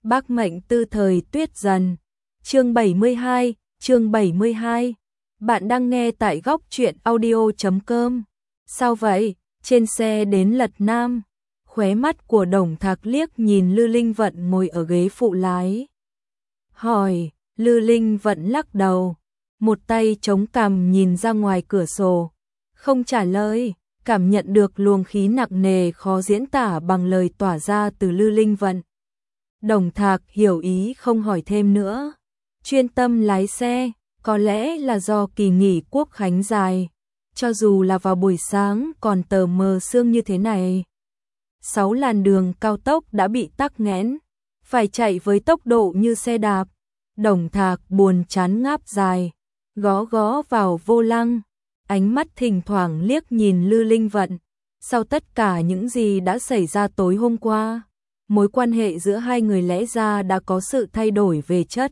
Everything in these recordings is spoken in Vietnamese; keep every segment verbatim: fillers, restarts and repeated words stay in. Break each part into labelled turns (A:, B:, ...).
A: Bác mệnh tư thời tuyết dần. Chương bảy mươi hai, chương bảy mươi hai. Bạn đang nghe tại góc truyện audio chấm com. Sao vậy? Trên xe đến Lật Nam, khóe mắt của Đồng Thạc liếc nhìn Lư Linh Vận ngồi ở ghế phụ lái. Hỏi, Lư Linh Vận lắc đầu, một tay chống cằm nhìn ra ngoài cửa sổ, không trả lời, cảm nhận được luồng khí nặng nề khó diễn tả bằng lời tỏa ra từ Lư Linh Vận. Đồng Thạc hiểu ý không hỏi thêm nữa, chuyên tâm lái xe, có lẽ là do kỳ nghỉ Quốc khánh dài, cho dù là vào buổi sáng còn tờ mờ sương như thế này. Sáu làn đường cao tốc đã bị tắc nghẽn, phải chạy với tốc độ như xe đạp. Đồng Thạc buồn chán ngáp dài, gõ gõ vào vô lăng, ánh mắt thỉnh thoảng liếc nhìn Lư Linh Vận. Sau tất cả những gì đã xảy ra tối hôm qua, mối quan hệ giữa hai người lẽ ra đã có sự thay đổi về chất.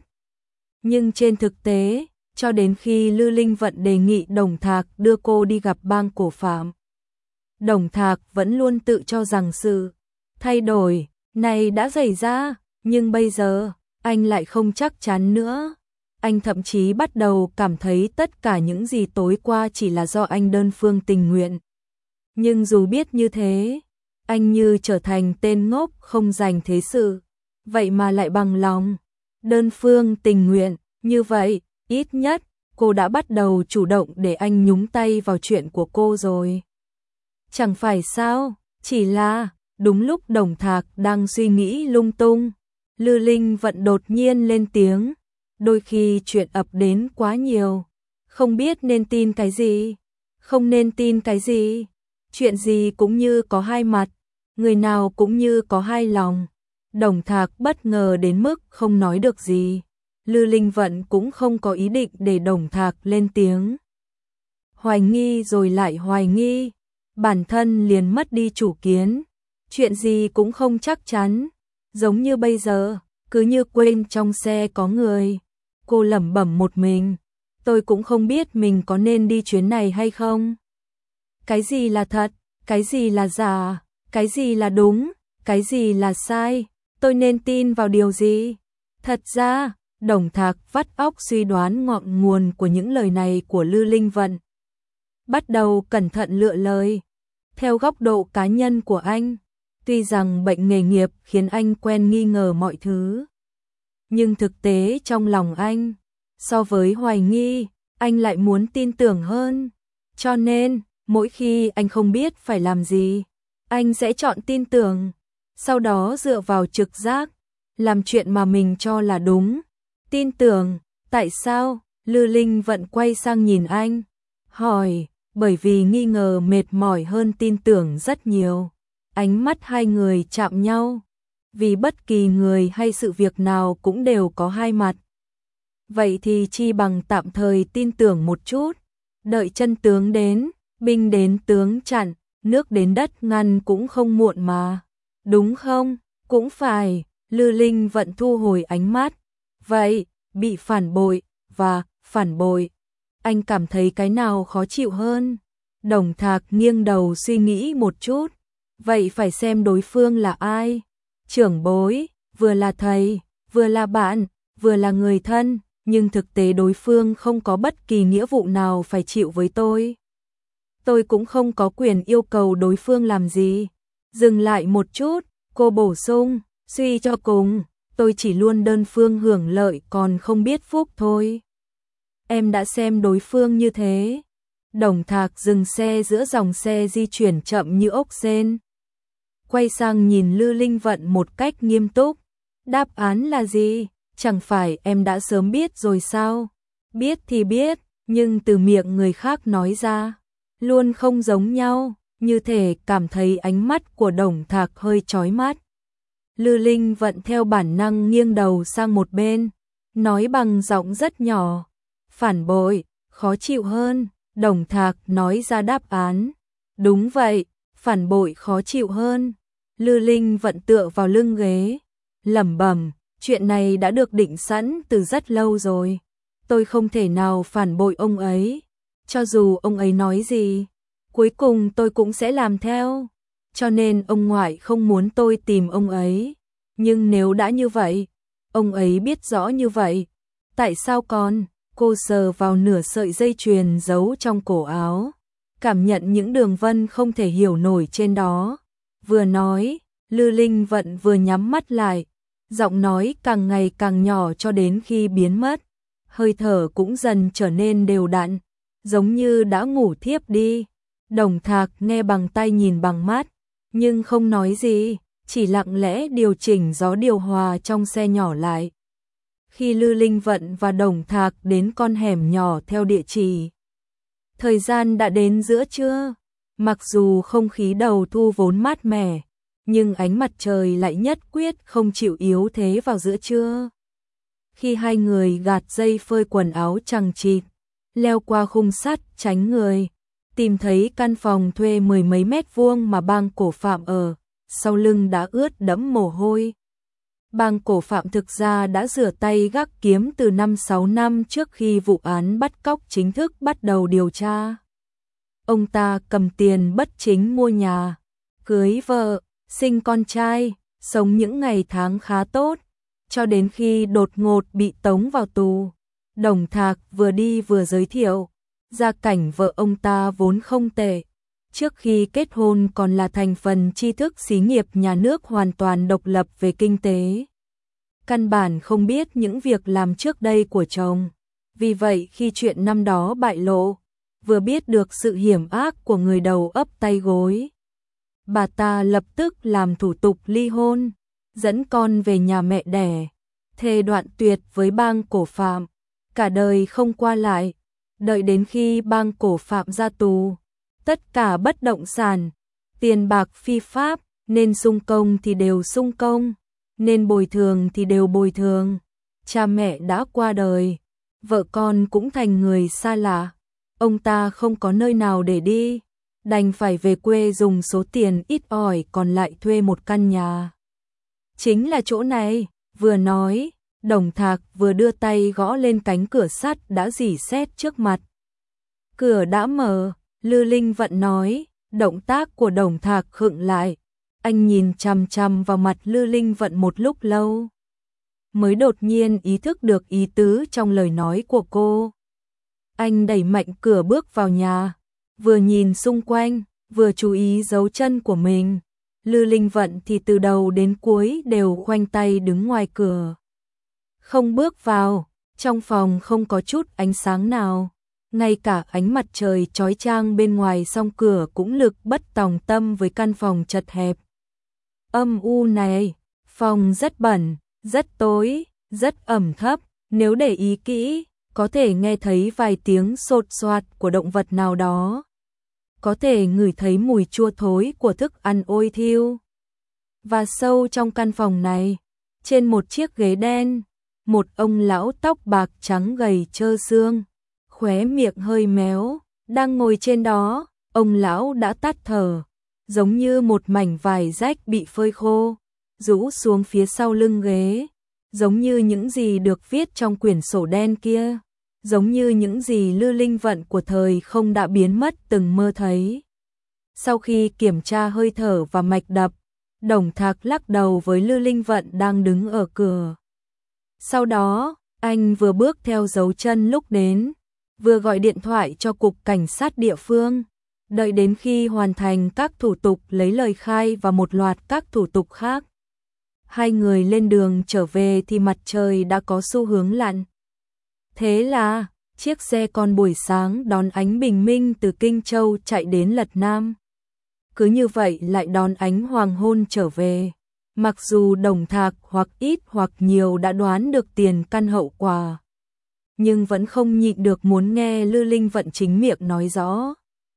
A: Nhưng trên thực tế, cho đến khi Lư Linh Vận đề nghị Đồng Thạc đưa cô đi gặp bang cổ phạm, Đồng Thạc vẫn luôn tự cho rằng sự thay đổi này đã xảy ra, nhưng bây giờ, anh lại không chắc chắn nữa. Anh thậm chí bắt đầu cảm thấy tất cả những gì tối qua chỉ là do anh đơn phương tình nguyện. Nhưng dù biết như thế, anh như trở thành tên ngốc không dành thế sự, vậy mà lại bằng lòng đơn phương tình nguyện. Như vậy, ít nhất, cô đã bắt đầu chủ động để anh nhúng tay vào chuyện của cô rồi. Chẳng phải sao, chỉ là, đúng lúc Đồng Thạc đang suy nghĩ lung tung, Lư Linh Vận đột nhiên lên tiếng. Đôi khi chuyện ập đến quá nhiều, không biết nên tin cái gì, không nên tin cái gì. Chuyện gì cũng như có hai mặt, người nào cũng như có hai lòng. Đồng Thạc bất ngờ đến mức không nói được gì. Lư Linh Vận cũng không có ý định để Đồng Thạc lên tiếng. Hoài nghi rồi lại hoài nghi, bản thân liền mất đi chủ kiến, chuyện gì cũng không chắc chắn, giống như bây giờ, cứ như quên trong xe có người. Cô lẩm bẩm một mình, tôi cũng không biết mình có nên đi chuyến này hay không. Cái gì là thật, cái gì là giả, cái gì là đúng, cái gì là sai, tôi nên tin vào điều gì? Thật ra, Đồng Thạc vắt óc suy đoán ngọn nguồn của những lời này của Lư Linh Vận. Bắt đầu cẩn thận lựa lời. Theo góc độ cá nhân của anh, tuy rằng bệnh nghề nghiệp khiến anh quen nghi ngờ mọi thứ, nhưng thực tế trong lòng anh, so với hoài nghi, anh lại muốn tin tưởng hơn. Cho nên, mỗi khi anh không biết phải làm gì, anh sẽ chọn tin tưởng, sau đó dựa vào trực giác, làm chuyện mà mình cho là đúng. Tin tưởng, tại sao? Lư Linh Vận quay sang nhìn anh, hỏi, bởi vì nghi ngờ mệt mỏi hơn tin tưởng rất nhiều. Ánh mắt hai người chạm nhau, vì bất kỳ người hay sự việc nào cũng đều có hai mặt. Vậy thì chi bằng tạm thời tin tưởng một chút, đợi chân tướng đến, binh đến tướng chặn, nước đến đất ngăn cũng không muộn mà. Đúng không? Cũng phải. Lư Linh Vận thu hồi ánh mắt. Vậy, bị phản bội và phản bội, anh cảm thấy cái nào khó chịu hơn? Đồng Thạc nghiêng đầu suy nghĩ một chút. Vậy phải xem đối phương là ai. Trưởng bối, vừa là thầy, vừa là bạn, vừa là người thân, nhưng thực tế đối phương không có bất kỳ nghĩa vụ nào phải chịu với tôi. Tôi cũng không có quyền yêu cầu đối phương làm gì. Dừng lại một chút, cô bổ sung, suy cho cùng, tôi chỉ luôn đơn phương hưởng lợi còn không biết phúc thôi. Em đã xem đối phương như thế. Đồng Thạc dừng xe giữa dòng xe di chuyển chậm như ốc sên, quay sang nhìn Lư Linh Vận một cách nghiêm túc. Đáp án là gì? Chẳng phải em đã sớm biết rồi sao? Biết thì biết, nhưng từ miệng người khác nói ra, luôn không giống nhau, như thể cảm thấy ánh mắt của Đồng Thạc hơi chói mắt. Lư Linh Vận theo bản năng nghiêng đầu sang một bên, nói bằng giọng rất nhỏ, phản bội, khó chịu hơn. Đồng Thạc nói ra đáp án. Đúng vậy, phản bội khó chịu hơn. Lư Linh Vận tựa vào lưng ghế, lẩm bẩm, chuyện này đã được định sẵn từ rất lâu rồi. Tôi không thể nào phản bội ông ấy, cho dù ông ấy nói gì, cuối cùng tôi cũng sẽ làm theo. Cho nên ông ngoại không muốn tôi tìm ông ấy, Nhưng nếu đã như vậy, ông ấy biết rõ như vậy, tại sao còn? Cô sờ vào nửa sợi dây chuyền giấu trong cổ áo, cảm nhận những đường vân không thể hiểu nổi trên đó. Vừa nói, Lư Linh Vận vừa nhắm mắt lại, giọng nói càng ngày càng nhỏ cho đến khi biến mất, hơi thở cũng dần trở nên đều đặn, giống như đã ngủ thiếp đi. Đồng Thạc nghe bằng tai nhìn bằng mắt, nhưng không nói gì, chỉ lặng lẽ điều chỉnh gió điều hòa trong xe nhỏ lại. Khi Lư Linh Vận và Đồng Thạc đến con hẻm nhỏ theo địa chỉ, thời gian đã đến giữa trưa, mặc dù không khí đầu thu vốn mát mẻ, nhưng ánh mặt trời lại nhất quyết không chịu yếu thế vào giữa trưa. Khi hai người gạt dây phơi quần áo chằng chịt, leo qua khung sắt tránh người, tìm thấy căn phòng thuê mười mấy mét vuông mà Bang Cổ Phạm ở, sau lưng đã ướt đẫm mồ hôi. Bang Cổ Phạm thực ra đã rửa tay gác kiếm từ năm sáu năm trước khi vụ án bắt cóc chính thức bắt đầu điều tra. Ông ta cầm tiền bất chính mua nhà, cưới vợ, sinh con trai, sống những ngày tháng khá tốt, cho đến khi đột ngột bị tống vào tù. Đồng Thạc vừa đi vừa giới thiệu, gia cảnh vợ ông ta vốn không tệ, trước khi kết hôn còn là thành phần tri thức xí nghiệp nhà nước hoàn toàn độc lập về kinh tế. Căn bản không biết những việc làm trước đây của chồng, vì vậy khi chuyện năm đó bại lộ, vừa biết được sự hiểm ác của người đầu ấp tay gối, bà ta lập tức làm thủ tục ly hôn, dẫn con về nhà mẹ đẻ, thề đoạn tuyệt với Bang Cổ Phạm, cả đời không qua lại. Đợi đến khi Bang Cổ Phạm ra tù, tất cả bất động sản, tiền bạc phi pháp, nên sung công thì đều sung công, nên bồi thường thì đều bồi thường. Cha mẹ đã qua đời, vợ con cũng thành người xa lạ, ông ta không có nơi nào để đi, đành phải về quê dùng số tiền ít ỏi còn lại thuê một căn nhà. Chính là chỗ này. Vừa nói, Đồng Thạc vừa đưa tay gõ lên cánh cửa sắt đã rỉ sét trước mặt. Cửa đã mở, Lư Linh Vận nói, động tác của Đồng Thạc khựng lại. Anh nhìn chằm chằm vào mặt Lư Linh Vận một lúc lâu, mới đột nhiên ý thức được ý tứ trong lời nói của cô. Anh đẩy mạnh cửa bước vào nhà, vừa nhìn xung quanh, vừa chú ý dấu chân của mình. Lư Linh Vận thì từ đầu đến cuối đều khoanh tay đứng ngoài cửa, không bước vào. Trong phòng không có chút ánh sáng nào, ngay cả ánh mặt trời chói chang bên ngoài song cửa cũng lực bất tòng tâm với căn phòng chật hẹp. Âm u này, phòng rất bẩn, rất tối, rất ẩm thấp, nếu để ý kỹ, có thể nghe thấy vài tiếng sột soạt của động vật nào đó. Có thể ngửi thấy mùi chua thối của thức ăn ôi thiêu. Và sâu trong căn phòng này, trên một chiếc ghế đen, một ông lão tóc bạc trắng gầy trơ xương, khóe miệng hơi méo, đang ngồi trên đó. Ông lão đã tắt thở, giống như một mảnh vải rách bị phơi khô, rũ xuống phía sau lưng ghế, giống như những gì được viết trong quyển sổ đen kia, giống như những gì Lư Linh Vận của thời không đã biến mất từng mơ thấy. Sau khi kiểm tra hơi thở và mạch đập, Đồng Thạc lắc đầu với Lư Linh Vận đang đứng ở cửa. Sau đó, anh vừa bước theo dấu chân lúc đến, vừa gọi điện thoại cho cục cảnh sát địa phương. Đợi đến khi hoàn thành các thủ tục lấy lời khai và một loạt các thủ tục khác, hai người lên đường trở về thì mặt trời đã có xu hướng lặn. Thế là, chiếc xe con buổi sáng đón ánh bình minh từ Kinh Châu chạy đến Lật Nam. Cứ như vậy lại đón ánh hoàng hôn trở về. Mặc dù Đồng Thạc hoặc ít hoặc nhiều đã đoán được tiền căn hậu quả, nhưng vẫn không nhịn được muốn nghe Lư Linh Vận chính miệng nói rõ.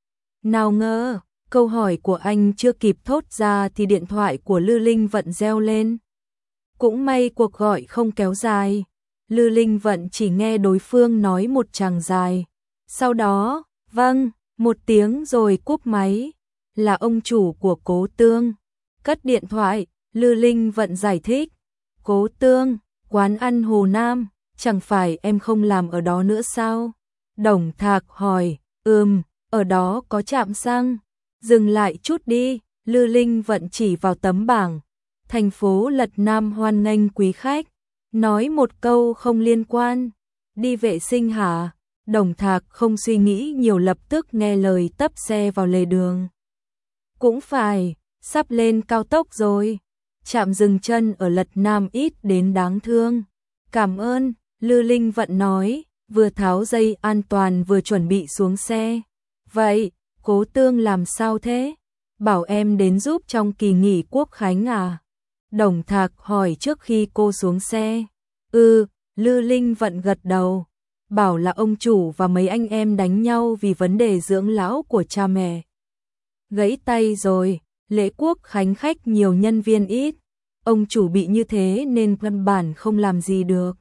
A: Nào ngờ, câu hỏi của anh chưa kịp thốt ra thì điện thoại của Lư Linh Vận reo lên. Cũng may cuộc gọi không kéo dài, Lư Linh Vận chỉ nghe đối phương nói một tràng dài. Sau đó, vâng, một tiếng rồi cúp máy. Là ông chủ của Cố Tương. Cất điện thoại, Lư Linh Vận giải thích. Cố Tương, quán ăn Hồ Nam, chẳng phải em không làm ở đó nữa sao? Đồng Thạc hỏi, ừm, ở đó có trạm xăng. Dừng lại chút đi, Lư Linh Vận chỉ vào tấm bảng. thành phố Lật Nam hoan nghênh quý khách. Nói một câu không liên quan. Đi vệ sinh hả? Đồng Thạc không suy nghĩ nhiều lập tức nghe lời tấp xe vào lề đường. Cũng phải, sắp lên cao tốc rồi. Trạm dừng chân ở Lật Nam ít đến đáng thương. Cảm ơn, Lư Linh Vận nói, vừa tháo dây an toàn vừa chuẩn bị xuống xe. Vậy, Cố Tương làm sao thế? Bảo em đến giúp trong kỳ nghỉ quốc khánh à? Đồng Thạc hỏi trước khi cô xuống xe. Ừ, Lư Linh Vận gật đầu. Bảo là ông chủ và mấy anh em đánh nhau vì vấn đề dưỡng lão của cha mẹ. Gãy tay rồi, lễ quốc khánh khách nhiều nhân viên ít. Ông chủ bị như thế nên căn bản không làm gì được.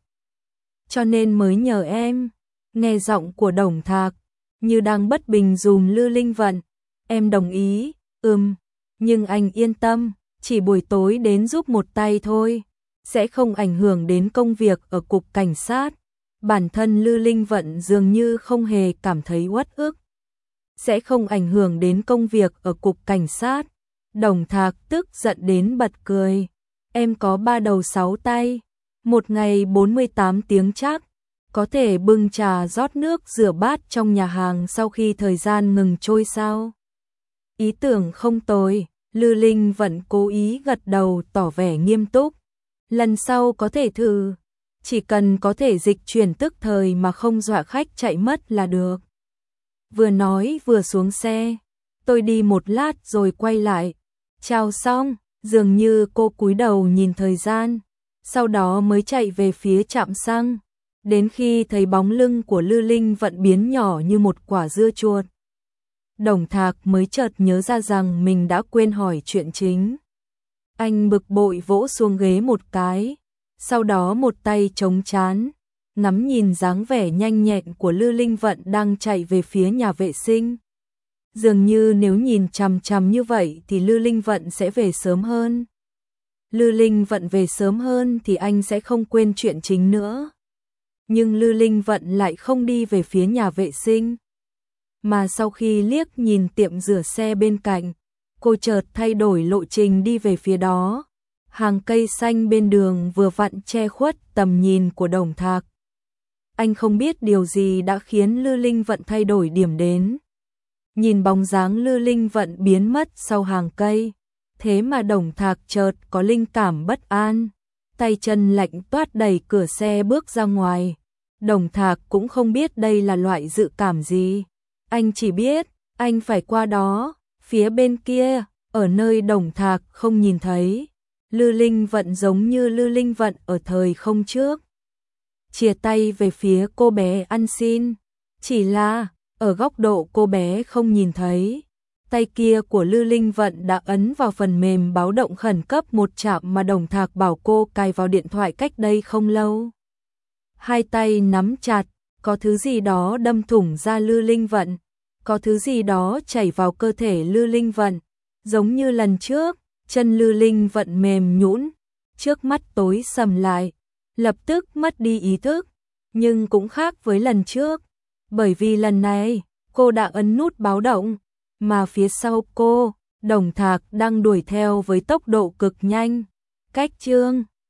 A: Cho nên mới nhờ em. Nghe giọng của Đồng Thạc như đang bất bình dùm Lư Linh Vận. Em đồng ý, ừm, nhưng anh yên tâm, chỉ buổi tối đến giúp một tay thôi, sẽ không ảnh hưởng đến công việc ở cục cảnh sát. Bản thân Lư Linh Vận dường như không hề cảm thấy uất ức. Sẽ không ảnh hưởng đến công việc ở cục cảnh sát. Đồng Thạc tức giận đến bật cười. Em có ba đầu sáu tay, một ngày bốn mươi tám tiếng chắc. Có thể bưng trà rót nước rửa bát trong nhà hàng sau khi thời gian ngừng trôi sao? Ý tưởng không tồi, Lư Linh Vận cố ý gật đầu tỏ vẻ nghiêm túc. Lần sau có thể thử, chỉ cần có thể dịch chuyển tức thời mà không dọa khách chạy mất là được. Vừa nói vừa xuống xe, tôi đi một lát rồi quay lại. Chào xong, dường như cô cúi đầu nhìn thời gian, sau đó mới chạy về phía trạm xăng. Đến khi thấy bóng lưng của Lư Linh Vận biến nhỏ như một quả dưa chuột, Đồng Thạc mới chợt nhớ ra rằng mình đã quên hỏi chuyện chính. Anh bực bội vỗ xuống ghế một cái, sau đó một tay chống trán, ngắm nhìn dáng vẻ nhanh nhẹn của Lư Linh Vận đang chạy về phía nhà vệ sinh. Dường như nếu nhìn chằm chằm như vậy thì Lư Linh Vận sẽ về sớm hơn. Lư Linh Vận về sớm hơn thì anh sẽ không quên chuyện chính nữa. Nhưng Lư Linh Vận lại không đi về phía nhà vệ sinh, mà sau khi liếc nhìn tiệm rửa xe bên cạnh, cô chợt thay đổi lộ trình đi về phía đó. Hàng cây xanh bên đường vừa vặn che khuất tầm nhìn của Đồng Thạc. Anh không biết điều gì đã khiến Lư Linh Vận thay đổi điểm đến. Nhìn bóng dáng Lư Linh Vận biến mất sau hàng cây, thế mà Đồng Thạc chợt có linh cảm bất an. Tay chân lạnh toát đẩy cửa xe bước ra ngoài. Đồng Thạc cũng không biết đây là loại dự cảm gì. Anh chỉ biết, anh phải qua đó, phía bên kia, ở nơi Đồng Thạc không nhìn thấy. Lư Linh Vận giống như Lư Linh Vận ở thời không trước. Chìa tay về phía cô bé ăn xin. Chỉ là, ở góc độ cô bé không nhìn thấy. Tay kia của Lư Linh Vận đã ấn vào phần mềm báo động khẩn cấp một chạm mà Đồng Thạc bảo cô cài vào điện thoại cách đây không lâu. Hai tay nắm chặt, có thứ gì đó đâm thủng ra Lư Linh Vận, có thứ gì đó chảy vào cơ thể Lư Linh Vận, giống như lần trước, chân Lư Linh Vận mềm nhũn, trước mắt tối sầm lại, lập tức mất đi ý thức, nhưng cũng khác với lần trước, bởi vì lần này, cô đã ấn nút báo động, mà phía sau cô, Đồng Thạc đang đuổi theo với tốc độ cực nhanh. Cách chương